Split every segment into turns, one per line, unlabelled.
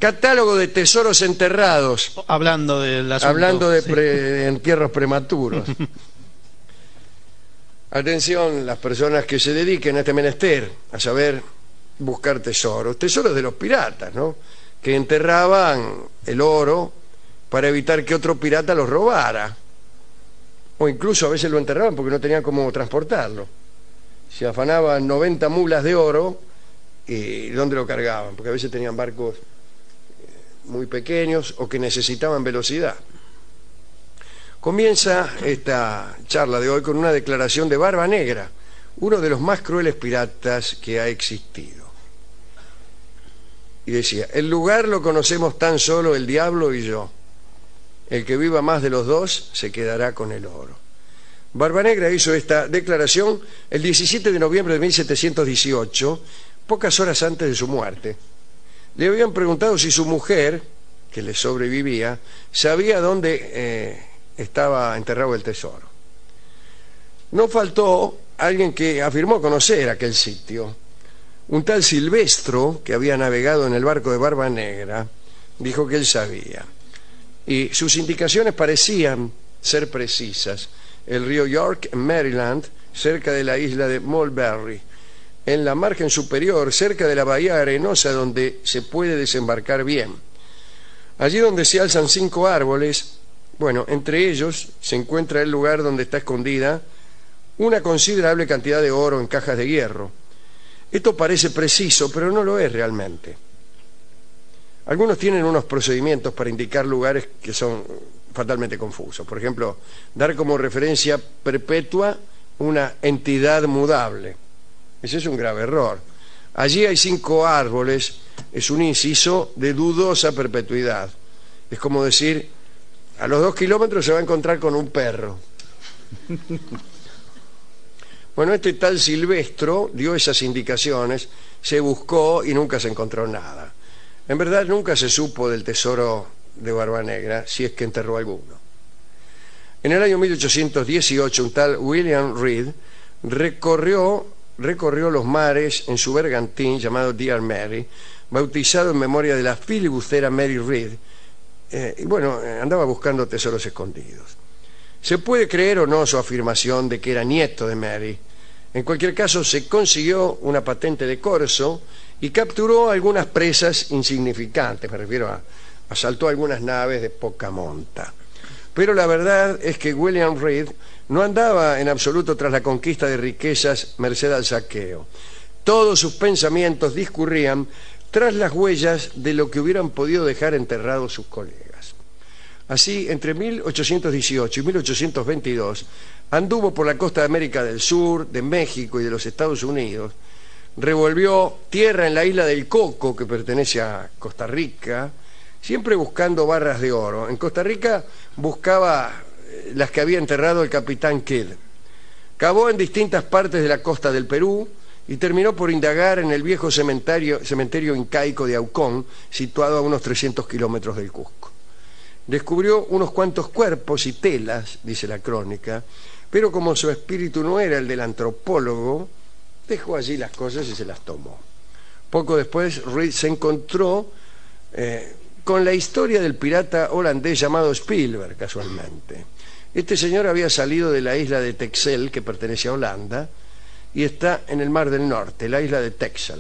Catálogo de tesoros enterrados.
Hablando del asunto.
Hablando de entierros prematuros. Atención, las personas que se dediquen a este menester, a saber buscar tesoros. Tesoros de los piratas, ¿no? Que enterraban el oro para evitar que otro pirata los robara. O incluso a veces lo enterraban porque no tenían cómo transportarlo. Se afanaban 90 mulas de oro y ¿dónde lo cargaban? Porque a veces tenían barcos muy pequeños o que necesitaban velocidad. Comienza esta charla de hoy con una declaración de Barba Negra, uno de los más crueles piratas que ha existido. Y decía: el lugar lo conocemos tan solo el diablo y yo. El que viva más de los dos se quedará con el oro. Barba Negra hizo esta declaración el 17 de noviembre de 1718, pocas horas antes de su muerte. Le habían preguntado si su mujer, que le sobrevivía, sabía dónde estaba enterrado el tesoro. No faltó alguien que afirmó conocer aquel sitio. Un tal Silvestro, que había navegado en el barco de Barba Negra, dijo que él sabía. Y sus indicaciones parecían ser precisas. El río York, en Maryland, cerca de la isla de Mulberry, en la margen superior, cerca de la bahía arenosa donde se puede desembarcar bien. Allí donde se alzan 5 árboles, bueno, entre ellos se encuentra el lugar donde está escondida una considerable cantidad de oro en cajas de hierro. Esto parece preciso, pero no lo es realmente. Algunos tienen unos procedimientos para indicar lugares que son fatalmente confusos. Por ejemplo, dar como referencia perpetua una entidad mudable. Ese es un grave error. Allí hay 5 árboles, es un inciso de dudosa perpetuidad. Es como decir, a los 2 kilómetros se va a encontrar con un perro. Bueno, este tal Silvestro dio esas indicaciones, se buscó y nunca se encontró nada. En verdad nunca se supo del tesoro de Barba Negra, si es que enterró alguno. En el año 1818, un tal William Reed recorrió los mares en su bergantín llamado Dear Mary, bautizado en memoria de la filibustera Mary Reed, y bueno, andaba buscando tesoros escondidos. Se puede creer o no su afirmación de que era nieto de Mary. En cualquier caso, se consiguió una patente de corso y capturó algunas presas insignificantes, me refiero a asaltó algunas naves de poca monta. Pero la verdad es que William Reed no andaba en absoluto tras la conquista de riquezas merced al saqueo. Todos sus pensamientos discurrían tras las huellas de lo que hubieran podido dejar enterrados sus colegas. Así, entre 1818 y 1822, anduvo por la costa de América del Sur, de México y de los Estados Unidos, revolvió tierra en la isla del Coco, que pertenece a Costa Rica, siempre buscando barras de oro. En Costa Rica buscaba las que había enterrado el capitán Kidd. Cavó en distintas partes de la costa del Perú y terminó por indagar en el viejo cementerio incaico de Aucón, situado a unos 300 kilómetros del Cusco. Descubrió unos cuantos cuerpos y telas, dice la crónica, pero como su espíritu no era el del antropólogo, dejó allí las cosas y se las tomó. Poco después, Reed se encontró con la historia del pirata holandés llamado Spielberg, casualmente. Este señor había salido de la isla de Texel, que pertenece a Holanda, y está en el Mar del Norte, la isla de Texel.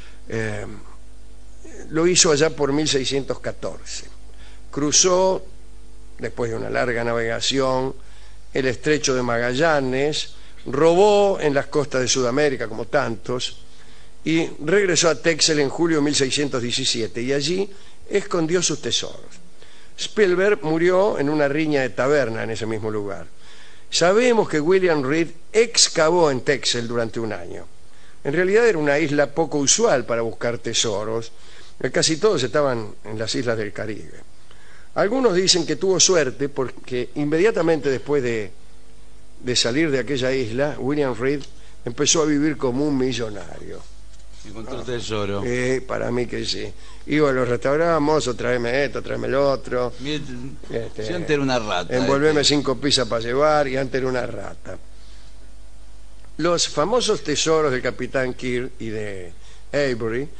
Lo hizo allá por 1614. Cruzó, después de una larga navegación, el estrecho de Magallanes, robó en las costas de Sudamérica, como tantos, y regresó a Texel en julio de 1617, y allí escondió sus tesoros. Spielberg murió en una riña de taberna en ese mismo lugar. Sabemos que William Reed excavó en Texel durante un año. En realidad era una isla poco usual para buscar tesoros. Casi todos estaban en las islas del Caribe. Algunos dicen que tuvo suerte porque inmediatamente después de salir de aquella isla, William Reed empezó a vivir como un millonario.
Encontró tesoro.
Para mí que sí. Iba a los restaurantes, mozo, tráeme esto, tráeme el otro.
Si antes era una rata.
Envolveme 5 pizzas para llevar, y antes era una rata. Los famosos tesoros del capitán Kidd y de Avery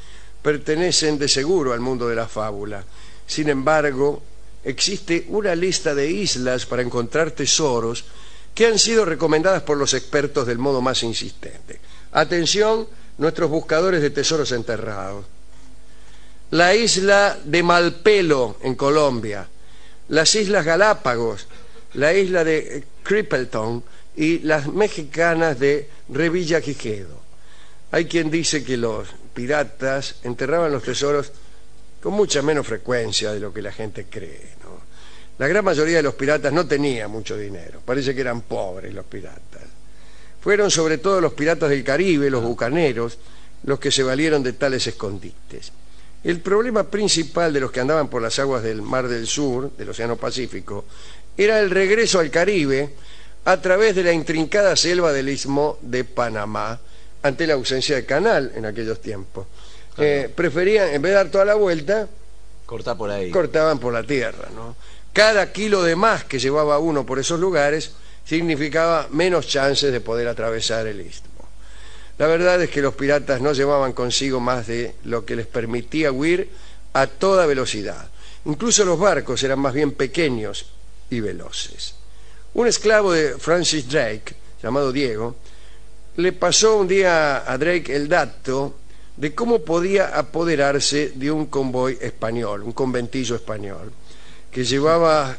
pertenecen de seguro al mundo de la fábula. Sin embargo, existe una lista de islas para encontrar tesoros que han sido recomendadas por los expertos del modo más insistente. Atención, nuestros buscadores de tesoros enterrados. La isla de Malpelo, en Colombia, las Islas Galápagos, la isla de Crippleton y las mexicanas de Revillagigedo. Hay quien dice que los piratas enterraban los tesoros con mucha menos frecuencia de lo que la gente cree, ¿no? La gran mayoría de los piratas no tenía mucho dinero, parece que eran pobres los piratas. Fueron sobre todo los piratas del Caribe, los bucaneros, los que se valieron de tales escondites. El problema principal de los que andaban por las aguas del Mar del Sur, del Océano Pacífico, era el regreso al Caribe a través de la intrincada selva del Istmo de Panamá, ante la ausencia de canal en aquellos tiempos. Claro. Preferían, en vez de dar toda la vuelta,
cortar por ahí.
Cortaban por la tierra, ¿no? Cada kilo de más que llevaba uno por esos lugares significaba menos chances de poder atravesar el istmo. La verdad es que los piratas no llevaban consigo más de lo que les permitía huir a toda velocidad. Incluso los barcos eran más bien pequeños y veloces. Un esclavo de Francis Drake, llamado Diego, le pasó un día a Drake el dato de cómo podía apoderarse de un convoy español, un conventillo español, que llevaba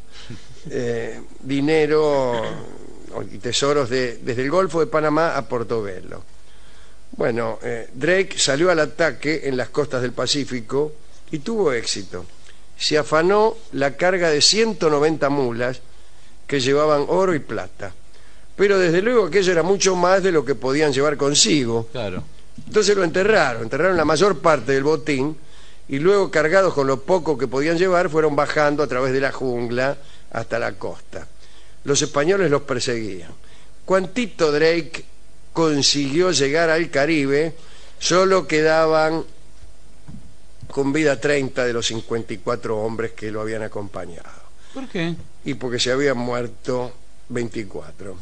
dinero y tesoros desde el Golfo de Panamá a Portobelo. Bueno, Drake salió al ataque en las costas del Pacífico y tuvo éxito. Se afanó la carga de 190 mulas que llevaban oro y plata. Pero desde luego aquello era mucho más de lo que podían llevar consigo.
Claro.
Entonces lo enterraron la mayor parte del botín y luego, cargados con lo poco que podían llevar, fueron bajando a través de la jungla hasta la costa. Los españoles los perseguían. Cuantito Drake consiguió llegar al Caribe, solo quedaban con vida 30 de los 54 hombres que lo habían acompañado.
¿Por qué?
Y porque se habían muerto 24.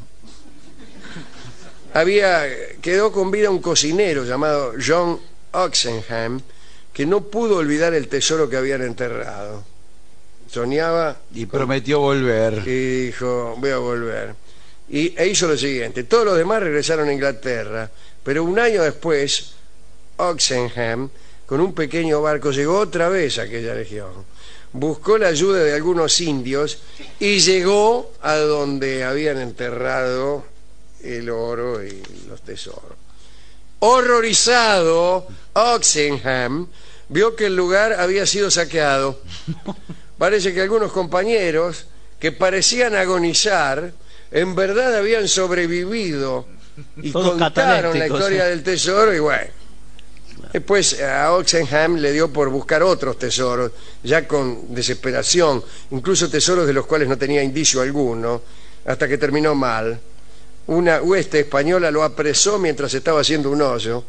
Quedó con vida un cocinero llamado John Oxenham, que no pudo olvidar el tesoro que habían enterrado. Soñaba
y prometió volver.
Y dijo, voy a volver. E hizo lo siguiente: todos los demás regresaron a Inglaterra, pero un año después Oxenham, con un pequeño barco, llegó otra vez a aquella región. Buscó la ayuda de algunos indios y llegó a donde habían enterrado el oro y los tesoros. Horrorizado, Oxenham vio que el lugar había sido saqueado. Parece que algunos compañeros, que parecían agonizar, en verdad habían sobrevivido y todos contaron la historia del tesoro. Y bueno, después a Oxenham le dio por buscar otros tesoros, ya con desesperación, incluso tesoros de los cuales no tenía indicio alguno, hasta que terminó mal. Una hueste española lo apresó mientras estaba haciendo un hoyo.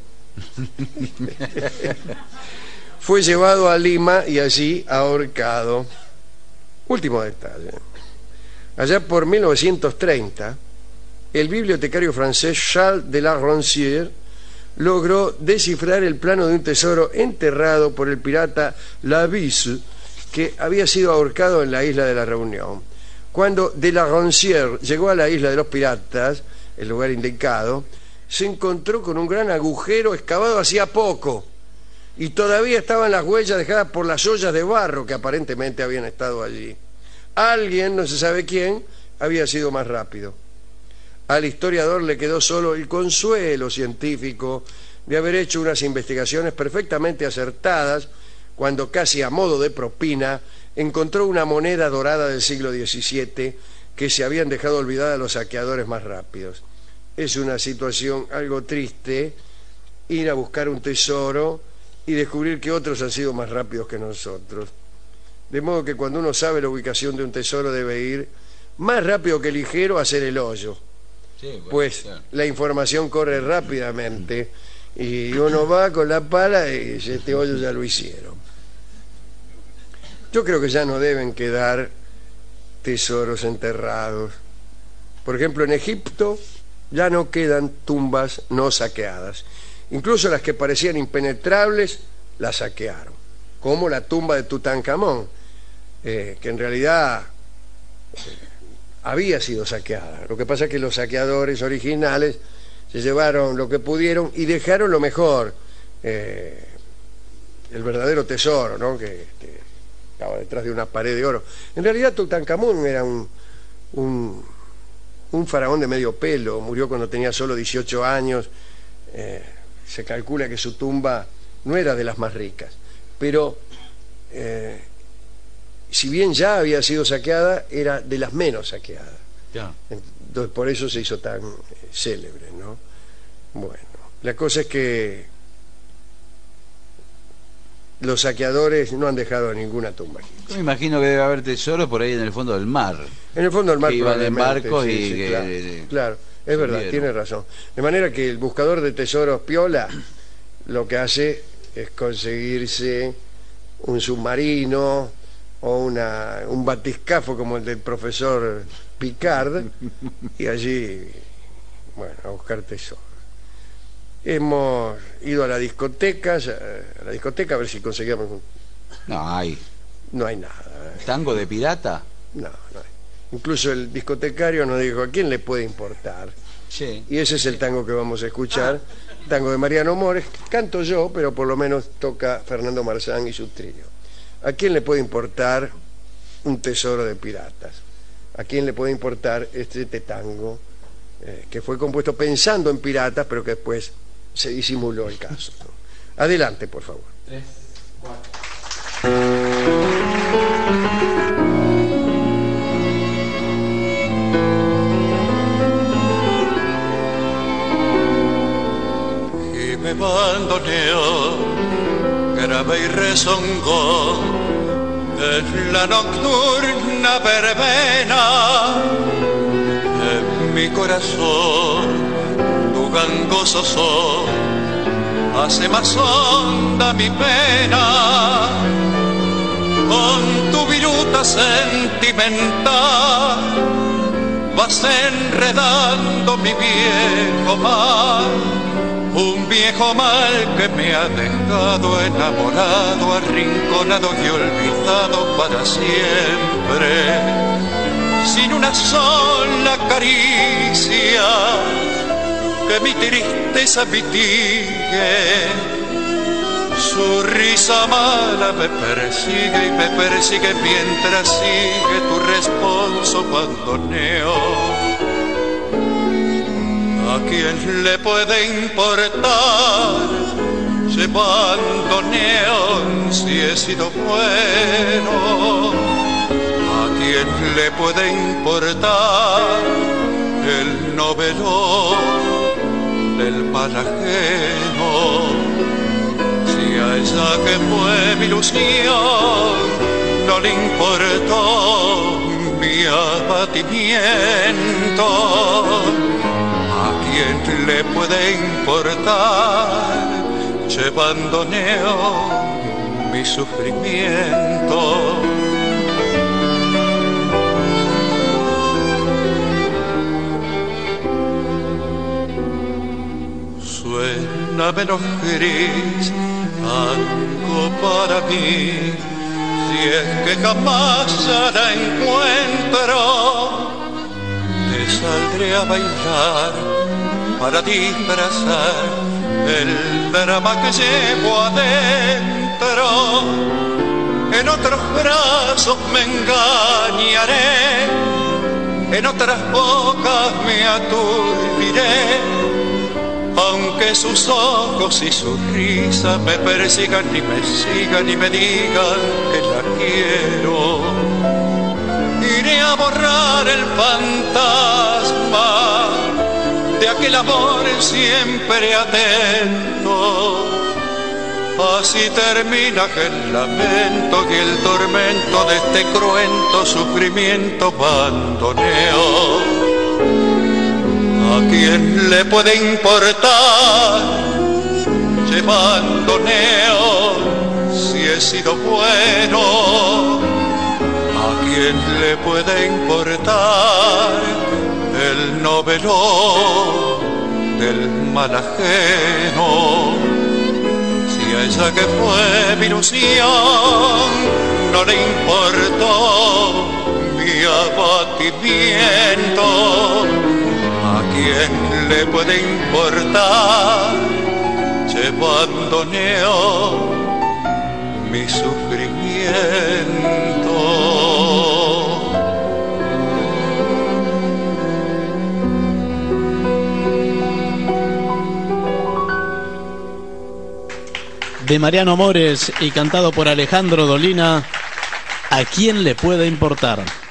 Fue llevado a Lima y allí ahorcado. Último detalle. Allá por 1930, el bibliotecario francés Charles de la Roncière logró descifrar el plano de un tesoro enterrado por el pirata Lavis, que había sido ahorcado en la isla de la Reunión. Cuando de la Roncière llegó a la isla de los piratas, el lugar indicado, se encontró con un gran agujero excavado hacía poco, y todavía estaban las huellas dejadas por las ollas de barro que aparentemente habían estado allí. Alguien, no se sabe quién, había sido más rápido. Al historiador le quedó solo el consuelo científico de haber hecho unas investigaciones perfectamente acertadas cuando, casi a modo de propina, encontró una moneda dorada del siglo XVII que se habían dejado olvidada los saqueadores más rápidos. Es una situación algo triste ir a buscar un tesoro y descubrir que otros han sido más rápidos que nosotros. De modo que cuando uno sabe la ubicación de un tesoro debe ir más rápido que ligero a hacer el hoyo. Sí, bueno, pues claro, la información corre rápidamente y uno va con la pala y dice, este hoyo ya lo hicieron. Yo creo que ya no deben quedar tesoros enterrados. Por ejemplo, en Egipto ya no quedan tumbas no saqueadas. Incluso las que parecían impenetrables la saquearon, como la tumba de Tutankamón, que en realidad había sido saqueada. Lo que pasa es que los saqueadores originales se llevaron lo que pudieron y dejaron lo mejor, el verdadero tesoro, ¿no? que estaba detrás de una pared de oro. En realidad Tutankamón era un faraón de medio pelo, murió cuando tenía solo 18 años. Se calcula que su tumba no era de las más ricas, pero si bien ya había sido saqueada, era de las menos saqueadas.
Ya.
Entonces, por eso se hizo tan célebre, ¿no? Bueno, la cosa es que los saqueadores no han dejado ninguna tumba aquí.
Yo me imagino que debe haber tesoros por ahí en el fondo del mar.
En el fondo del mar,
que iban en
probablemente,
barcos
sí,
y
sí,
que
claro, es verdad,
hundieron.
tiene razón. De manera que el buscador de tesoros piola lo que hace es conseguirse un submarino o un batiscafo como el del profesor Picard y allí, bueno, a buscar tesoros. Hemos ido a la discoteca a ver si conseguíamos
No hay.
no hay nada.
¿Tango de pirata?
No hay. Incluso el discotecario nos dijo, ¿a quién le puede importar?
Sí.
Y ese es el tango que vamos a escuchar, tango de Mariano Mores. Canto yo, pero por lo menos toca Fernando Marzán y su trío. ¿A quién le puede importar un tesoro de piratas? ¿A quién le puede importar este tango que fue compuesto pensando en piratas, pero que después se disimuló el caso, ¿no? Adelante, por favor.
3, 4.
Y me bandoneó, grave y rezongó en la nocturna verbena. En mi corazón tu gangoso sol hace más honda mi pena. Con tu viruta sentimental vas enredando mi viejo mal, un viejo mal que me ha dejado enamorado, arrinconado y olvidado para siempre, sin una sola caricia que mi tristeza mitigue. Su risa mala me persigue y me persigue mientras sigue tu responso bandoneo. ¿A quién le puede importar ese bandoneo si he sido bueno? ¿A quién le puede importar el novelo del mal ajeno? Si a esa que fue mi ilusión no le importó mi abatimiento, ¿a quién le puede importar ese bandoneo mi sufrimiento? Suena menos gris, tango para mí, si es que jamás la encuentro, te saldré a bailar para disfrazar el drama que llevo adentro. En otros brazos me engañaré, en otras bocas me aturdiré, aunque sus ojos y su risa me persigan y me sigan y me digan que la quiero. Iré a borrar el fantasma de aquel amor siempre atento. Así termina el lamento y el tormento de este cruento sufrimiento bandoneo. ¿A quién le puede importar ese bandoneo si he sido bueno? ¿A quién le puede importar el novelo del mal ajeno? Si a ella que fue mi ilusión, no le importó mi abatimiento. ¿A quién le puede importar? Llevándonos mi sufrimiento.
De Mariano Mores y cantado por Alejandro Dolina, ¿a quién le puede importar?